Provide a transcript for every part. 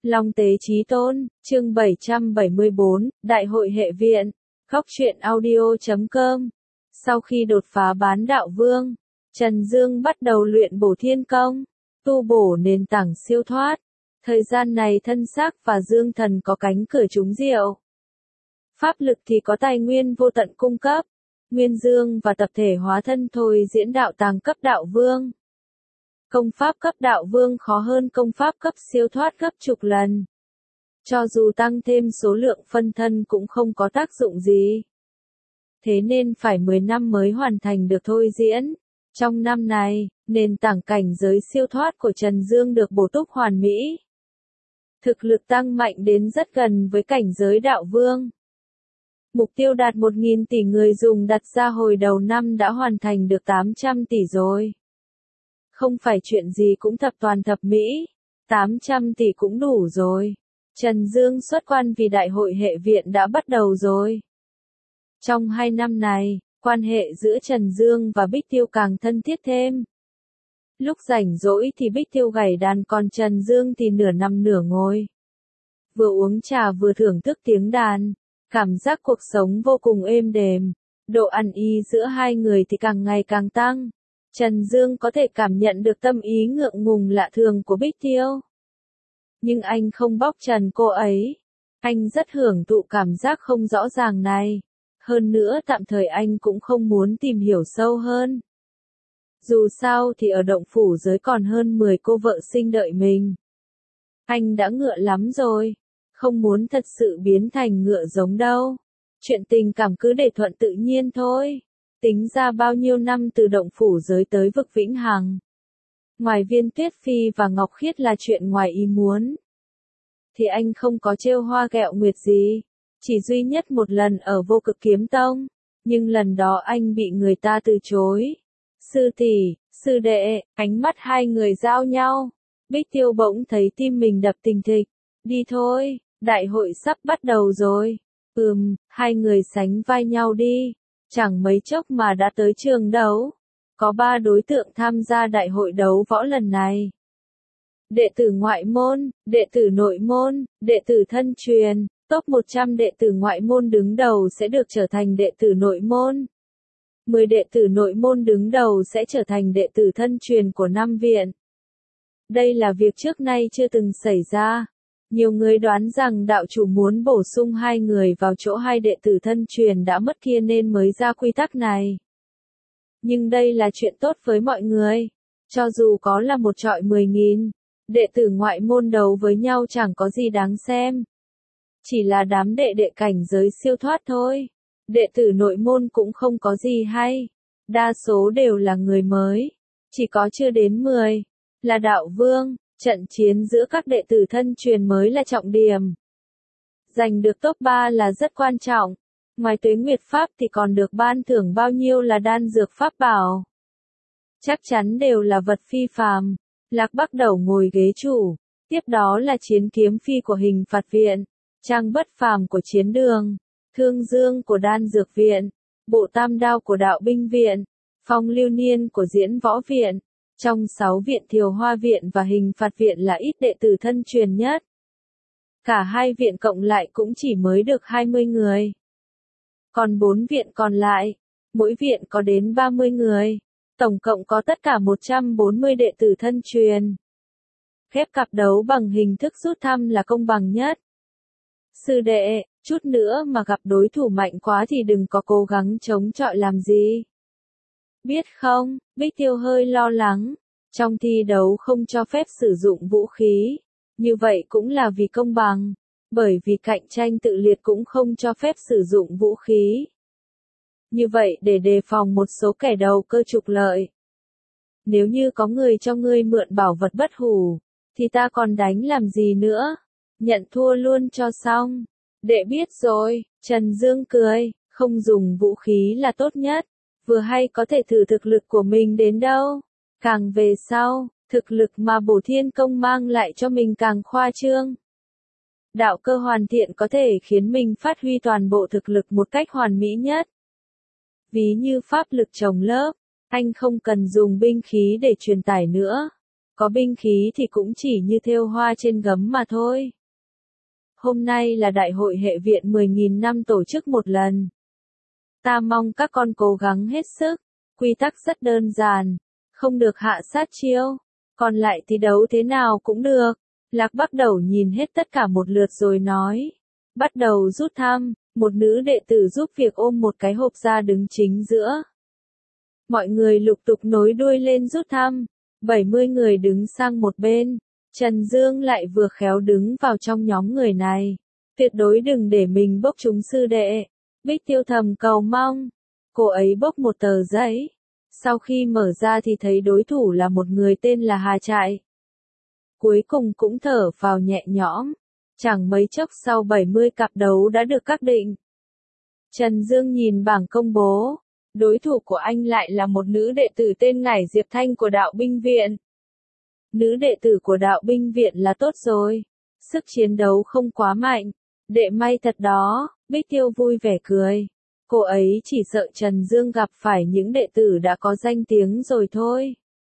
Long Tế Chí Tôn, chương 774, Đại hội hệ viện, Góc truyện audio.com. Sau khi đột phá bán đạo vương, Trần Dương bắt đầu luyện bổ thiên công, tu bổ nền tảng siêu thoát. Thời gian này thân xác và dương thần có cánh cửa trúng diệu. Pháp lực thì có tài nguyên vô tận cung cấp, nguyên dương và tập thể hóa thân thôi diễn đạo tàng cấp đạo vương. Công pháp cấp đạo vương khó hơn công pháp cấp siêu thoát gấp chục lần. Cho dù tăng thêm số lượng phân thân cũng không có tác dụng gì. Thế nên phải 10 năm mới hoàn thành được thôi diễn. Trong năm này, nền tảng cảnh giới siêu thoát của Trần Dương được bổ túc hoàn mỹ. Thực lực tăng mạnh đến rất gần với cảnh giới đạo vương. Mục tiêu đạt 1.000 tỷ người dùng đặt ra hồi đầu năm đã hoàn thành được 800 tỷ rồi. Không phải chuyện gì cũng thập toàn thập mỹ, 800 tỷ cũng đủ rồi. Trần Dương xuất quan vì đại hội hệ viện đã bắt đầu rồi. Trong 2 năm này, quan hệ giữa Trần Dương và Bích Tiêu càng thân thiết thêm. Lúc rảnh rỗi thì Bích Tiêu gảy đàn còn Trần Dương thì nửa nằm nửa ngồi. Vừa uống trà vừa thưởng thức tiếng đàn, cảm giác cuộc sống vô cùng êm đềm. Độ ăn ý giữa hai người thì càng ngày càng tăng. Trần Dương có thể cảm nhận được tâm ý ngượng ngùng lạ thường của Bích Tiêu. Nhưng anh không bóc trần cô ấy. Anh rất hưởng thụ cảm giác không rõ ràng này. Hơn nữa tạm thời anh cũng không muốn tìm hiểu sâu hơn. Dù sao thì ở động phủ giới còn hơn 10 cô vợ xinh đợi mình. Anh đã ngựa lắm rồi. Không muốn thật sự biến thành ngựa giống đâu. Chuyện tình cảm cứ để thuận tự nhiên thôi. Tính ra bao nhiêu năm từ động phủ giới tới vực Vĩnh Hằng. Ngoài Viên Tuyết Phi và Ngọc Khiết là chuyện ngoài ý muốn. Thì anh không có trêu hoa ghẹo nguyệt gì. Chỉ duy nhất một lần ở Vô Cực Kiếm Tông. Nhưng lần đó anh bị người ta từ chối. Sư tỷ, sư đệ, ánh mắt hai người giao nhau. Bích Tiêu bỗng thấy tim mình đập thình thịch. Đi thôi, đại hội sắp bắt đầu rồi. Hai người sánh vai nhau đi. Chẳng mấy chốc mà đã tới trường đấu. Có 3 đối tượng tham gia đại hội đấu võ lần này. Đệ tử ngoại môn, đệ tử nội môn, đệ tử thân truyền. Top 100 đệ tử ngoại môn đứng đầu sẽ được trở thành đệ tử nội môn. 10 đệ tử nội môn đứng đầu sẽ trở thành đệ tử thân truyền của 5 viện. Đây là việc trước nay chưa từng xảy ra. Nhiều người đoán rằng đạo chủ muốn bổ sung 2 người vào chỗ 2 đệ tử thân truyền đã mất kia nên mới ra quy tắc này. Nhưng đây là chuyện tốt với mọi người. Cho dù có là một chọi 10.000, đệ tử ngoại môn đấu với nhau chẳng có gì đáng xem. Chỉ là đám đệ đệ cảnh giới siêu thoát thôi. Đệ tử nội môn cũng không có gì hay. Đa số đều là người mới. Chỉ có chưa đến 10. Là đạo vương. Trận chiến giữa các đệ tử thân truyền mới là trọng điểm. Giành được top 3 là rất quan trọng. Ngoài Tuế Nguyệt Pháp thì còn được ban thưởng bao nhiêu là đan dược pháp bảo. Chắc chắn đều là vật phi phàm. Lạc Bắc Đầu ngồi ghế chủ. Tiếp đó là chiến kiếm phi của Hình Phạt Viện. Trang Bất Phàm của Chiến Đường. Thương Dương của Đan Dược Viện. Bộ Tam Đao của Đạo Binh Viện. Phong Lưu Niên của Diễn Võ Viện. Trong 6 viện Thiều Hoa Viện và Hình Phạt Viện là ít đệ tử thân truyền nhất. Cả 2 viện cộng lại cũng chỉ mới được 20 người. Còn 4 viện còn lại, mỗi viện có đến 30 người. Tổng cộng có tất cả 140 đệ tử thân truyền. Khép cặp đấu bằng hình thức rút thăm là công bằng nhất. Sư đệ, chút nữa mà gặp đối thủ mạnh quá thì đừng có cố gắng chống chọi làm gì. Biết không, Bích Tiêu hơi lo lắng. Trong thi đấu không cho phép sử dụng vũ khí. Như vậy cũng là vì công bằng. Bởi vì cạnh tranh tự liệt cũng không cho phép sử dụng vũ khí. Như vậy để đề phòng một số kẻ đầu cơ trục lợi. Nếu như có người cho ngươi mượn bảo vật bất hủ, thì ta còn đánh làm gì nữa? Nhận thua luôn cho xong. Đệ biết rồi, Trần Dương cười, không dùng vũ khí là tốt nhất. Vừa hay có thể thử thực lực của mình đến đâu. Càng về sau, thực lực mà bổ thiên công mang lại cho mình càng khoa trương. Đạo cơ hoàn thiện có thể khiến mình phát huy toàn bộ thực lực một cách hoàn mỹ nhất. Ví như pháp lực chồng lớp, anh không cần dùng binh khí để truyền tải nữa. Có binh khí thì cũng chỉ như thêu hoa trên gấm mà thôi. Hôm nay là đại hội hệ viện 10.000 năm tổ chức một lần. Ta mong các con cố gắng hết sức. Quy tắc rất đơn giản. Không được hạ sát chiêu. Còn lại thi đấu thế nào cũng được. Lạc Bắc Đầu nhìn hết tất cả một lượt rồi nói. Bắt đầu rút thăm. Một nữ đệ tử giúp việc ôm một cái hộp ra đứng chính giữa. Mọi người lục tục nối đuôi lên rút thăm. 70 người đứng sang một bên. Trần Dương lại vừa khéo đứng vào trong nhóm người này. Tuyệt đối đừng để mình bốc trúng sư đệ. Bích Tiêu thầm cầu mong. Cô ấy bốc một tờ giấy. Sau khi mở ra thì thấy đối thủ là một người tên là Hà Trại. Cuối cùng cũng thở vào nhẹ nhõm. Chẳng mấy chốc sau 70 cặp đấu đã được xác định. Trần Dương nhìn bảng công bố. Đối thủ của anh lại là một nữ đệ tử tên Ngải Diệp Thanh của Đạo Binh Viện. Nữ đệ tử của Đạo Binh Viện là tốt rồi. Sức chiến đấu không quá mạnh. Đệ may thật đó, Bích Tiêu vui vẻ cười. Cô ấy chỉ sợ Trần Dương gặp phải những đệ tử đã có danh tiếng rồi thôi.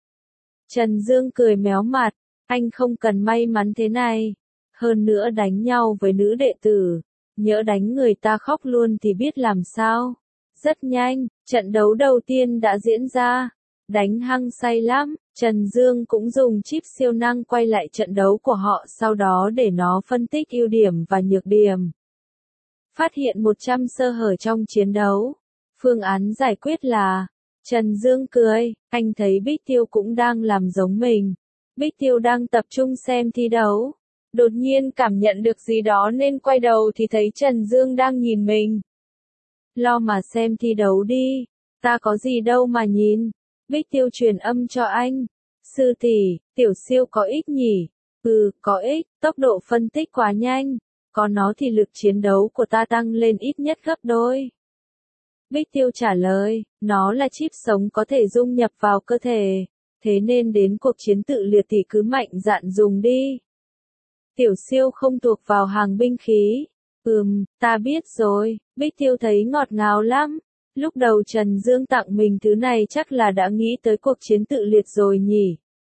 Trần Dương cười méo mặt, anh không cần may mắn thế này. Hơn nữa đánh nhau với nữ đệ tử, nhỡ đánh người ta khóc luôn thì biết làm sao. Rất nhanh, trận đấu đầu tiên đã diễn ra. Đánh hăng say lắm, Trần Dương cũng dùng chip siêu năng quay lại trận đấu của họ sau đó để nó phân tích ưu điểm và nhược điểm. Phát hiện 100 sơ hở trong chiến đấu. Phương án giải quyết là, Trần Dương cười, anh thấy Bích Tiêu cũng đang làm giống mình. Bích Tiêu đang tập trung xem thi đấu. Đột nhiên cảm nhận được gì đó nên quay đầu thì thấy Trần Dương đang nhìn mình. Lo mà xem thi đấu đi, ta có gì đâu mà nhìn. Bích Tiêu truyền âm cho anh. Sư tỷ, tiểu siêu có ích nhỉ? Ừ, có ích, tốc độ phân tích quá nhanh. Có nó thì lực chiến đấu của ta tăng lên ít nhất gấp đôi. Bích Tiêu trả lời, nó là chip sống có thể dung nhập vào cơ thể. Thế nên đến cuộc chiến tự liệt thì cứ mạnh dạn dùng đi. Tiểu siêu không thuộc vào hàng binh khí. Ta biết rồi, Bích Tiêu thấy ngọt ngào lắm. Lúc đầu Trần Dương tặng mình thứ này chắc là đã nghĩ tới cuộc chiến tự liệt rồi nhỉ.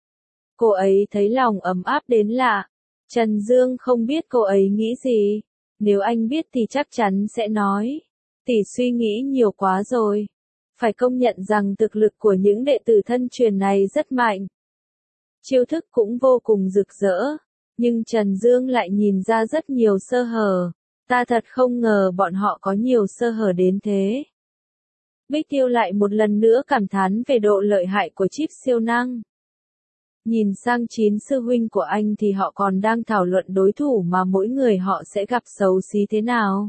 Cô ấy thấy lòng ấm áp đến lạ. Trần Dương không biết cô ấy nghĩ gì. Nếu anh biết thì chắc chắn sẽ nói. Tỷ suy nghĩ nhiều quá rồi. Phải công nhận rằng thực lực của những đệ tử thân truyền này rất mạnh. Chiêu thức cũng vô cùng rực rỡ. Nhưng Trần Dương lại nhìn ra rất nhiều sơ hở. Ta thật không ngờ bọn họ có nhiều sơ hở đến thế. Bích Tiêu lại một lần nữa cảm thán về độ lợi hại của chip siêu năng. Nhìn sang 9 sư huynh của anh thì họ còn đang thảo luận đối thủ mà mỗi người họ sẽ gặp xấu xí thế nào.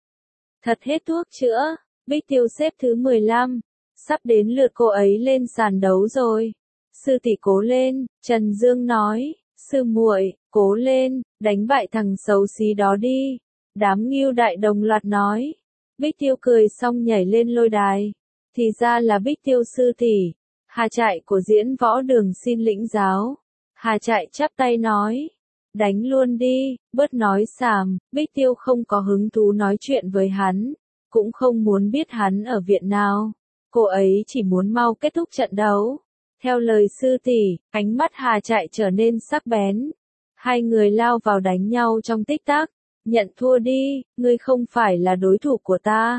Thật hết thuốc chữa, Bích Tiêu xếp thứ 15, sắp đến lượt cô ấy lên sàn đấu rồi. Sư tỷ cố lên, Trần Dương nói, sư muội, cố lên, đánh bại thằng xấu xí đó đi. Đám Ngưu Đại đồng loạt nói. Bích Tiêu cười xong nhảy lên lôi đài. Thì ra là Bích Tiêu sư tỷ. Hà Trại của Diễn Võ Đường xin lĩnh giáo. Hà Trại chắp tay nói. Đánh luôn đi, bớt nói xàm. Bích Tiêu không có hứng thú nói chuyện với hắn. Cũng không muốn biết hắn ở viện nào. Cô ấy chỉ muốn mau kết thúc trận đấu. Theo lời sư tỷ, ánh mắt Hà Trại trở nên sắc bén. Hai người lao vào đánh nhau trong tích tắc. Nhận thua đi, ngươi không phải là đối thủ của ta.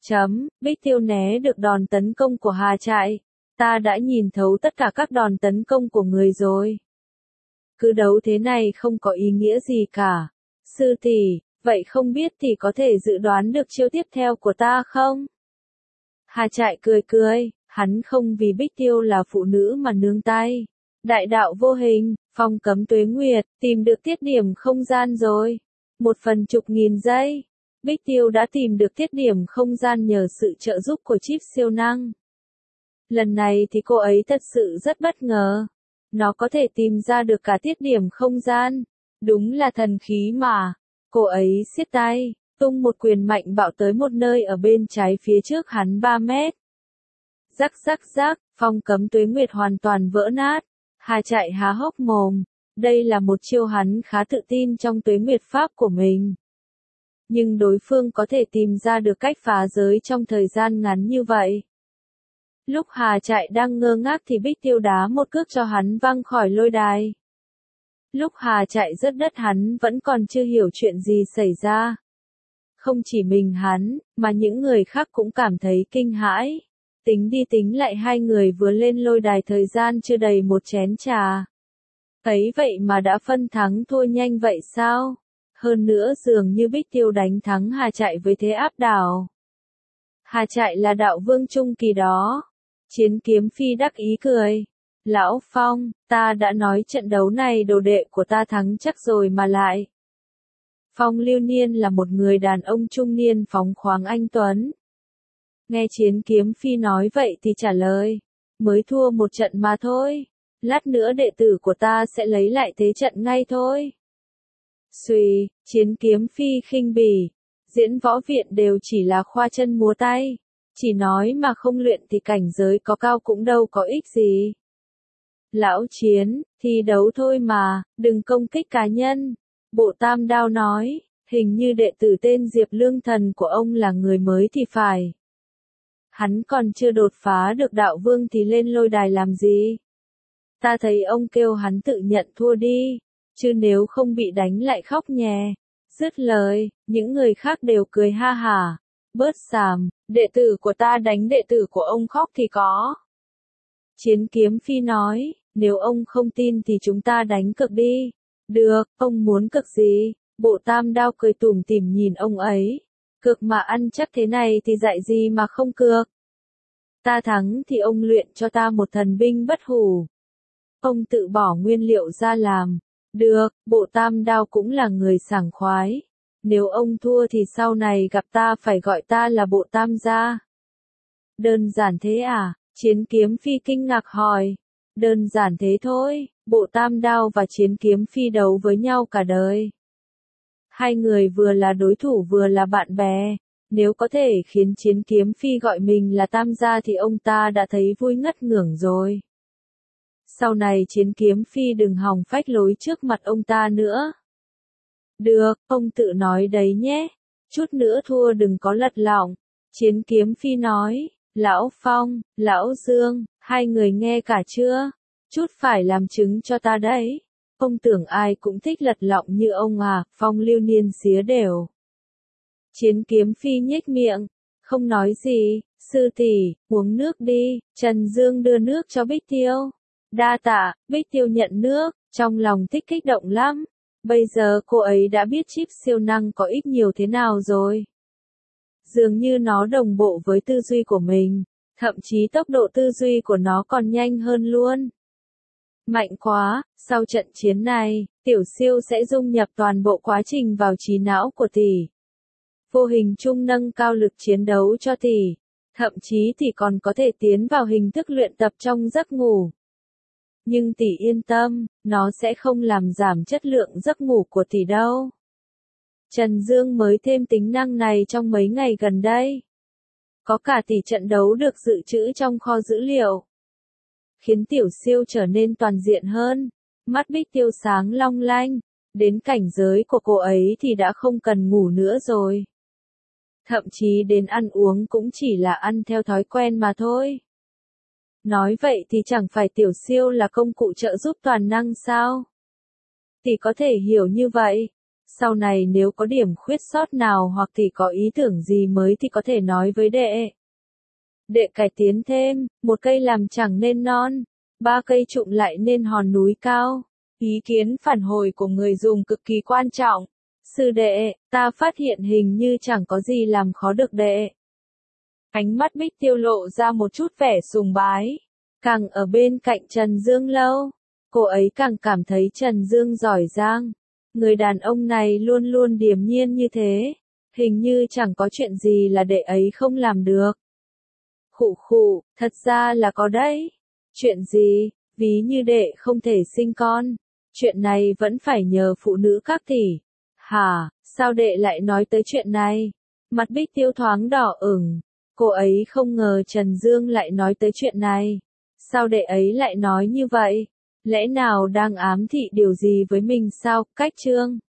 Bích Tiêu né được đòn tấn công của Hà Trại. Ta đã nhìn thấu tất cả các đòn tấn công của người rồi. Cứ đấu thế này không có ý nghĩa gì cả. Sư tỷ, vậy không biết thì có thể dự đoán được chiêu tiếp theo của ta không? Hà Trại cười cười, hắn không vì Bích Tiêu là phụ nữ mà nương tay. Đại đạo vô hình, phong cấm tuế nguyệt, tìm được tiết điểm không gian rồi. 1/10.000 giây. Bích Tiêu đã tìm được tiết điểm không gian nhờ sự trợ giúp của chip siêu năng. Lần này thì cô ấy thật sự rất bất ngờ. Nó có thể tìm ra được cả tiết điểm không gian. Đúng là thần khí mà. Cô ấy siết tay, tung một quyền mạnh bạo tới một nơi ở bên trái phía trước hắn 3 mét. Rắc rắc rắc, phong cấm tuế nguyệt hoàn toàn vỡ nát. Hà Trại há hốc mồm. Đây là một chiêu hắn khá tự tin trong tuế nguyệt pháp của mình. Nhưng đối phương có thể tìm ra được cách phá giới trong thời gian ngắn như vậy. Lúc Hà Trại đang ngơ ngác thì Bích Tiêu đá một cước cho hắn văng khỏi lôi đài. Lúc Hà Trại rớt đất hắn vẫn còn chưa hiểu chuyện gì xảy ra. Không chỉ mình hắn, mà những người khác cũng cảm thấy kinh hãi. Tính đi tính lại hai người vừa lên lôi đài thời gian chưa đầy một chén trà. Ấy vậy mà đã phân thắng thua nhanh vậy sao? Hơn nữa dường như Bích Tiêu đánh thắng Hà Trại với thế áp đảo. Hà Trại là đạo vương trung kỳ đó. Chiến Kiếm Phi đắc ý cười. Lão Phong, ta đã nói trận đấu này đồ đệ của ta thắng chắc rồi mà lại. Phong Lưu Niên là một người đàn ông trung niên phóng khoáng anh tuấn. Nghe Chiến Kiếm Phi nói vậy thì trả lời. Mới thua một trận mà thôi. Lát nữa đệ tử của ta sẽ lấy lại thế trận ngay thôi. Xuy, Chiến Kiếm Phi khinh bỉ. Diễn võ viện đều chỉ là khoa chân múa tay. Chỉ nói mà không luyện thì cảnh giới có cao cũng đâu có ích gì. Lão Chiến, thi đấu thôi mà, đừng công kích cá nhân. Bộ Tam Đao nói, hình như đệ tử tên Diệp Lương Thần của ông là người mới thì phải. Hắn còn chưa đột phá được đạo vương thì lên lôi đài làm gì? Ta thấy ông kêu hắn tự nhận thua đi, chứ nếu không bị đánh lại khóc nhè. Dứt lời, những người khác đều cười ha hả. Bớt xàm, đệ tử của ta đánh đệ tử của ông khóc thì có. Chiến Kiếm Phi nói, nếu ông không tin thì chúng ta đánh cược đi. Được, ông muốn cược gì? Bộ Tam Đao cười tủm tỉm nhìn ông ấy. Cược mà ăn chắc thế này thì dạy gì mà không cược. Ta thắng thì ông luyện cho ta một thần binh bất hủ. Ông tự bỏ nguyên liệu ra làm. Được, Bộ Tam Đao cũng là người sảng khoái. Nếu ông thua thì sau này gặp ta phải gọi ta là Bộ Tam gia. Đơn giản thế à? Chiến Kiếm Phi kinh ngạc hỏi. Đơn giản thế thôi, Bộ Tam Đao và Chiến Kiếm Phi đấu với nhau cả đời. Hai người vừa là đối thủ vừa là bạn bè. Nếu có thể khiến Chiến Kiếm Phi gọi mình là Tam gia thì ông ta đã thấy vui ngất ngưởng rồi. Sau này Chiến Kiếm Phi đừng hòng phách lối trước mặt ông ta nữa. Được, ông tự nói đấy nhé. Chút nữa thua đừng có lật lọng. Chiến Kiếm Phi nói. Lão Phong, Lão Dương, hai người nghe cả chưa? Chút phải làm chứng cho ta đấy. Ông tưởng ai cũng thích lật lọng như ông à? Phong Lưu Niên xía đều. Chiến Kiếm Phi nhếch miệng, không nói gì. Sư tỷ, uống nước đi. Trần Dương đưa nước cho Bích Tiêu. Đa tạ. Bích Tiêu nhận nước, trong lòng thích kích động lắm. Bây giờ cô ấy đã biết chip siêu năng có ích nhiều thế nào rồi. Dường như nó đồng bộ với tư duy của mình, thậm chí tốc độ tư duy của nó còn nhanh hơn luôn. Mạnh quá, sau trận chiến này, tiểu siêu sẽ dung nhập toàn bộ quá trình vào trí não của tỷ. Vô hình chung nâng cao lực chiến đấu cho tỷ, thậm chí tỷ còn có thể tiến vào hình thức luyện tập trong giấc ngủ. Nhưng tỷ yên tâm, nó sẽ không làm giảm chất lượng giấc ngủ của tỷ đâu. Trần Dương mới thêm tính năng này trong mấy ngày gần đây. Có cả tỷ trận đấu được dự trữ trong kho dữ liệu. Khiến tiểu siêu trở nên toàn diện hơn. Mắt Bích Tiêu sáng long lanh. Đến cảnh giới của cô ấy thì đã không cần ngủ nữa rồi. Thậm chí đến ăn uống cũng chỉ là ăn theo thói quen mà thôi. Nói vậy thì chẳng phải tiểu siêu là công cụ trợ giúp toàn năng sao? Tỷ có thể hiểu như vậy. Sau này nếu có điểm khuyết sót nào hoặc tỷ có ý tưởng gì mới thì có thể nói với đệ. Đệ cải tiến thêm, một cây làm chẳng nên non, ba cây trụm lại nên hòn núi cao. Ý kiến phản hồi của người dùng cực kỳ quan trọng. Sư đệ, ta phát hiện hình như chẳng có gì làm khó được đệ. Ánh mắt Bích Tiêu lộ ra một chút vẻ sùng bái. Càng ở bên cạnh Trần Dương lâu, cô ấy càng cảm thấy Trần Dương giỏi giang. Người đàn ông này luôn luôn điềm nhiên như thế. Hình như chẳng có chuyện gì là đệ ấy không làm được. Khụ khụ, thật ra là có đấy. Chuyện gì? Ví như đệ không thể sinh con. Chuyện này vẫn phải nhờ phụ nữ các tỷ. Hả, sao đệ lại nói tới chuyện này? Mặt Bích Tiêu thoáng đỏ ửng. Cô ấy không ngờ Trần Dương lại nói tới chuyện này. Sao đệ ấy lại nói như vậy? Lẽ nào đang ám thị điều gì với mình sao? Cách chương